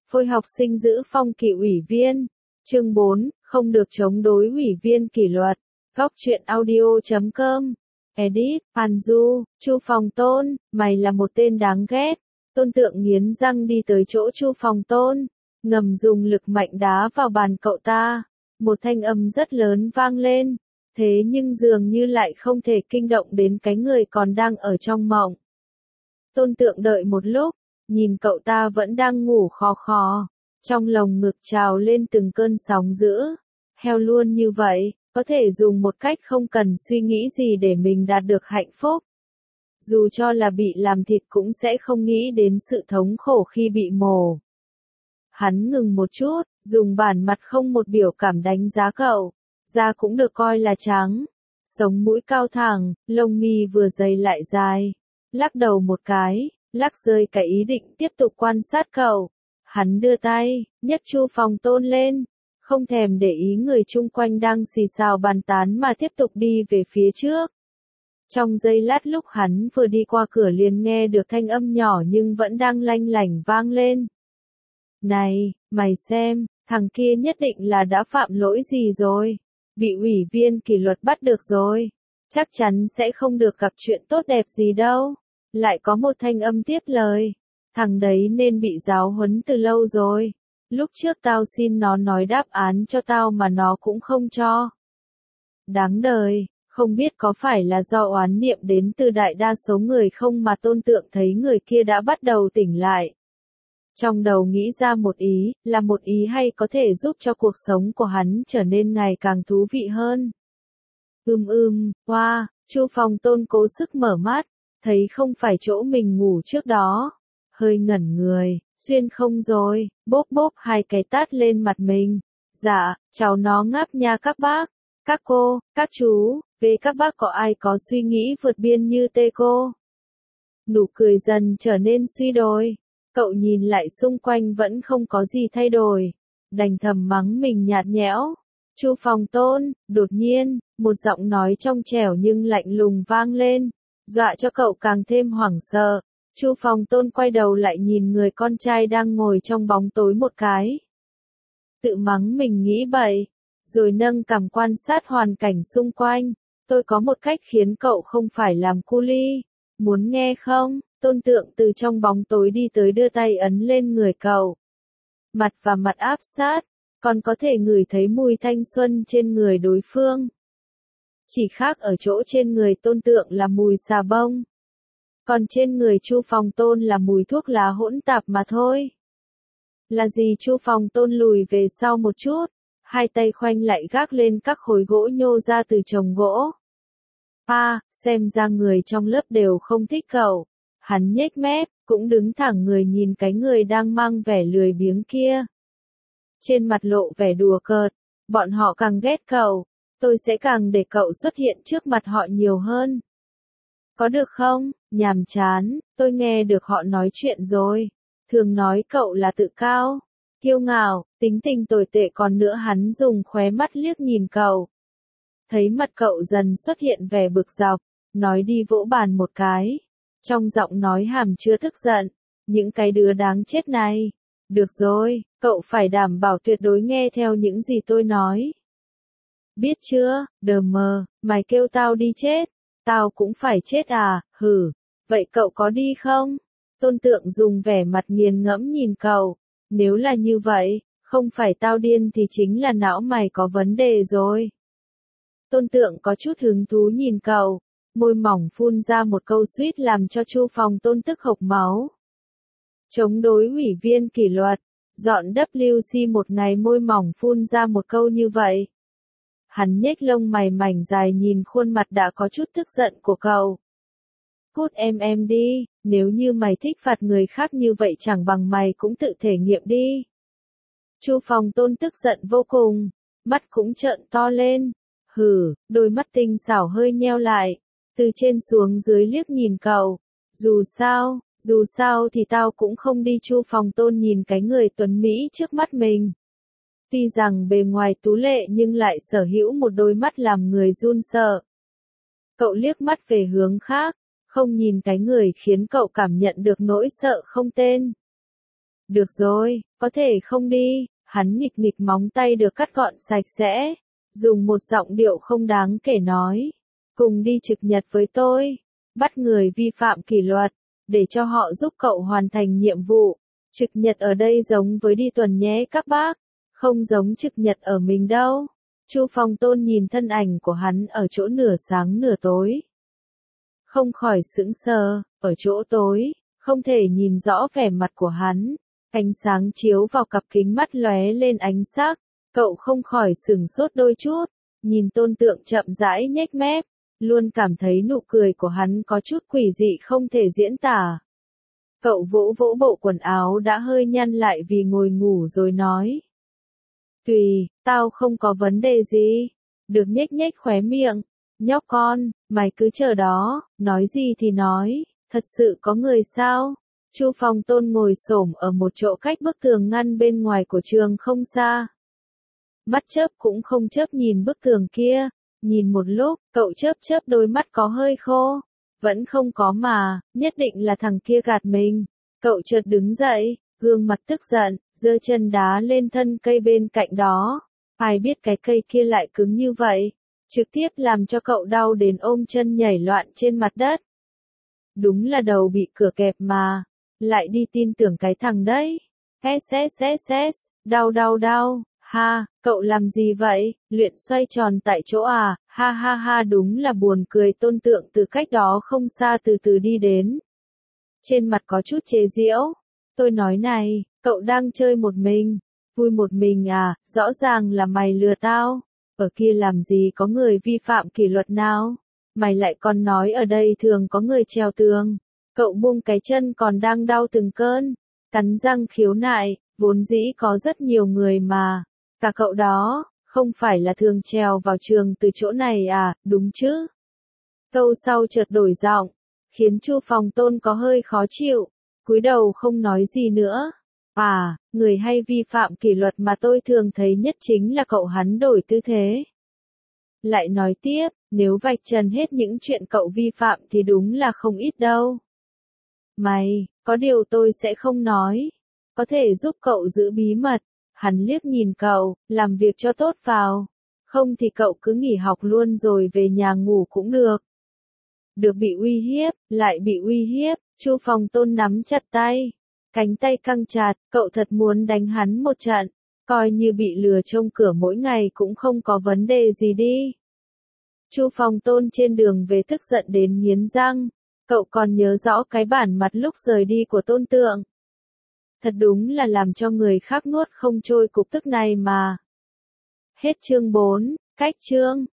Phôi học sinh giữ phong kỷ ủy viên. Chương 4, không được chống đối ủy viên kỷ luật. Góc truyện audio.com. Edit, Phan Du, Chu Phong Tôn, mày là một tên đáng ghét. Tôn Tượng nghiến răng đi tới chỗ Chu Phong Tôn, ngầm dùng lực mạnh đá vào bàn cậu ta. Một thanh âm rất lớn vang lên, thế nhưng dường như lại không thể kinh động đến cái người còn đang ở trong mộng. Tôn Tượng đợi một lúc, nhìn cậu ta vẫn đang ngủ khò khò, trong lồng ngực trào lên từng cơn sóng dữ. Heo luôn như vậy, có thể dùng một cách không cần suy nghĩ gì để mình đạt được hạnh phúc. Dù cho là bị làm thịt cũng sẽ không nghĩ đến sự thống khổ khi bị mổ. Hắn ngừng một chút, dùng bản mặt không một biểu cảm đánh giá cậu. Da cũng được coi là trắng, sống mũi cao thẳng, lông mi vừa dày lại dài. Lắc đầu một cái, lắc rơi cái ý định tiếp tục quan sát cậu. Hắn đưa tay, nhấc Chu Phong Tôn lên, không thèm để ý người chung quanh đang xì xào bàn tán mà tiếp tục đi về phía trước. Trong giây lát lúc hắn vừa đi qua cửa liền nghe được thanh âm nhỏ nhưng vẫn đang lanh lảnh vang lên. Này, mày xem, thằng kia nhất định là đã phạm lỗi gì rồi. Bị ủy viên kỷ luật bắt được rồi. Chắc chắn sẽ không được gặp chuyện tốt đẹp gì đâu. Lại có một thanh âm tiếp lời. Thằng đấy nên bị giáo huấn từ lâu rồi. Lúc trước tao xin nó nói đáp án cho tao mà nó cũng không cho. Đáng đời, không biết có phải là do oán niệm đến từ đại đa số người không mà Tôn Tượng thấy người kia đã bắt đầu tỉnh lại. Trong đầu nghĩ ra một ý, là một ý hay có thể giúp cho cuộc sống của hắn trở nên ngày càng thú vị hơn. Hoa, Chu Phong Tôn cố sức mở mắt, thấy không phải chỗ mình ngủ trước đó. Hơi ngẩn người, xuyên không rồi, bốp bốp hai cái tát lên mặt mình. Dạ, cháu nó ngáp nha các bác, các cô, các chú, về các bác có ai có suy nghĩ vượt biên như tê cô? Nụ cười dần trở nên suy đồi. Cậu nhìn lại xung quanh vẫn không có gì thay đổi. Đành thầm mắng mình nhạt nhẽo. Chu Phong Tôn, đột nhiên, một giọng nói trong trẻo nhưng lạnh lùng vang lên. Dọa cho cậu càng thêm hoảng sợ. Chu Phong Tôn quay đầu lại nhìn người con trai đang ngồi trong bóng tối một cái. Tự mắng mình nghĩ bậy. Rồi nâng cằm quan sát hoàn cảnh xung quanh. Tôi có một cách khiến cậu không phải làm cu li. Muốn nghe không? Tôn Tượng từ trong bóng tối đi tới đưa tay ấn lên người cậu. Mặt và mặt áp sát, còn có thể ngửi thấy mùi thanh xuân trên người đối phương. Chỉ khác ở chỗ trên người Tôn Tượng là mùi xà bông. Còn trên người Chu Phong Tôn là mùi thuốc lá hỗn tạp mà thôi. Là gì? Chu Phong Tôn lùi về sau một chút, hai tay khoanh lại gác lên các khối gỗ nhô ra từ chồng gỗ. Xem ra người trong lớp đều không thích cậu. Hắn nhếch mép, cũng đứng thẳng người nhìn cái người đang mang vẻ lười biếng kia. Trên mặt lộ vẻ đùa cợt, bọn họ càng ghét cậu, tôi sẽ càng để cậu xuất hiện trước mặt họ nhiều hơn. Có được không? Nhàm chán, tôi nghe được họ nói chuyện rồi. Thường nói cậu là tự cao, kiêu ngạo, tính tình tồi tệ còn nữa. Hắn dùng khóe mắt liếc nhìn cậu. Thấy mặt cậu dần xuất hiện vẻ bực dọc, nói đi vỗ bàn một cái. Trong giọng nói hàm chứa tức giận, những cái đứa đáng chết này. Được rồi, cậu phải đảm bảo tuyệt đối nghe theo những gì tôi nói. Biết chưa, đờ mờ, mày kêu tao đi chết, tao cũng phải chết à, hử, vậy cậu có đi không? Tôn Tượng dùng vẻ mặt nghiền ngẫm nhìn cậu, nếu là như vậy, không phải tao điên thì chính là não mày có vấn đề rồi. Tôn Tượng có chút hứng thú nhìn cậu. Môi mỏng phun ra một câu suýt làm cho Chu Phong Tôn tức hộc máu. Chống đối ủy viên kỷ luật, dọn WC một ngày. Môi mỏng phun ra một câu như vậy. Hắn nhếch lông mày mảnh dài nhìn khuôn mặt đã có chút tức giận của cậu. Cút em đi, nếu như mày thích phạt người khác như vậy chẳng bằng mày cũng tự thể nghiệm đi. Chu Phong Tôn tức giận vô cùng, mắt cũng trợn to lên. Hử, đôi mắt tinh xảo hơi nheo lại. Từ trên xuống dưới liếc nhìn cậu. Dù sao thì tao cũng không đi. Chu Phong Tôn nhìn cái người tuấn Mỹ trước mắt mình. Tuy rằng bề ngoài tú lệ nhưng lại sở hữu một đôi mắt làm người run sợ. Cậu liếc mắt về hướng khác, không nhìn cái người khiến cậu cảm nhận được nỗi sợ không tên. Được rồi, có thể không đi, hắn nghịch nghịch móng tay được cắt gọn sạch sẽ, dùng một giọng điệu không đáng kể nói, cùng đi trực nhật với tôi, bắt người vi phạm kỷ luật, để cho họ giúp cậu hoàn thành nhiệm vụ. Trực nhật ở đây giống với đi tuần nhé các bác, không giống trực nhật ở mình đâu. Chu Phong Tôn nhìn thân ảnh của hắn ở chỗ nửa sáng nửa tối. Không khỏi sững sờ, ở chỗ tối, không thể nhìn rõ vẻ mặt của hắn. Ánh sáng chiếu vào cặp kính mắt lóe lên ánh sắc, cậu không khỏi sửng sốt đôi chút, nhìn Tôn Tượng chậm rãi nhếch mép, luôn cảm thấy nụ cười của hắn có chút quỷ dị không thể diễn tả. Cậu vỗ vỗ bộ quần áo đã hơi nhăn lại vì ngồi ngủ rồi nói. Tùy, tao không có vấn đề gì. Được nhếch nhếch khóe miệng. Nhóc con, mày cứ chờ đó, nói gì thì nói, thật sự có người sao? Chu Phong Tôn ngồi xổm ở một chỗ cách bức tường ngăn bên ngoài của trường không xa. Mắt chớp cũng không chớp nhìn bức tường kia, nhìn một lúc, cậu chớp chớp đôi mắt có hơi khô. Vẫn không có mà, nhất định là thằng kia gạt mình. Cậu chợt đứng dậy, gương mặt tức giận, giơ chân đá lên thân cây bên cạnh đó. Ai biết cái cây kia lại cứng như vậy, trực tiếp làm cho cậu đau đến ôm chân nhảy loạn trên mặt đất. Đúng là đầu bị cửa kẹp mà, lại đi tin tưởng cái thằng đấy. SSSS, đau đau đau, ha, cậu làm gì vậy, luyện xoay tròn tại chỗ à, ha ha ha đúng là buồn cười. Tôn Tượng từ cách đó không xa từ từ đi đến. Trên mặt có chút chế giễu, tôi nói này, cậu đang chơi một mình, vui một mình à, rõ ràng là mày lừa tao, ở kia làm gì có người vi phạm kỷ luật nào, mày lại còn nói ở đây thường có người trèo tường, cậu buông cái chân còn đang đau từng cơn, cắn răng khiếu nại, vốn dĩ có rất nhiều người mà, cả cậu đó, không phải là thường trèo vào trường từ chỗ này à, đúng chứ? Câu sau chợt đổi giọng, khiến Chu Phong Tôn có hơi khó chịu, cúi đầu không nói gì nữa. À, người hay vi phạm kỷ luật mà tôi thường thấy nhất chính là cậu. Hắn đổi tư thế. Lại nói tiếp, nếu vạch trần hết những chuyện cậu vi phạm thì đúng là không ít đâu. Mày, có điều tôi sẽ không nói. Có thể giúp cậu giữ bí mật. Hắn liếc nhìn cậu, làm việc cho tốt vào. Không thì cậu cứ nghỉ học luôn rồi về nhà ngủ cũng được. Được bị uy hiếp, lại bị uy hiếp, Chu Phong Tôn nắm chặt tay. Cánh tay căng chặt, cậu thật muốn đánh hắn một trận. Coi như bị lừa trông cửa mỗi ngày cũng không có vấn đề gì đi. Chu Phong Tôn trên đường về tức giận đến nghiến răng. Cậu còn nhớ rõ cái bản mặt lúc rời đi của Tôn Tượng. Thật đúng là làm cho người khác nuốt không trôi cục tức này mà. Hết chương 4, cách chương.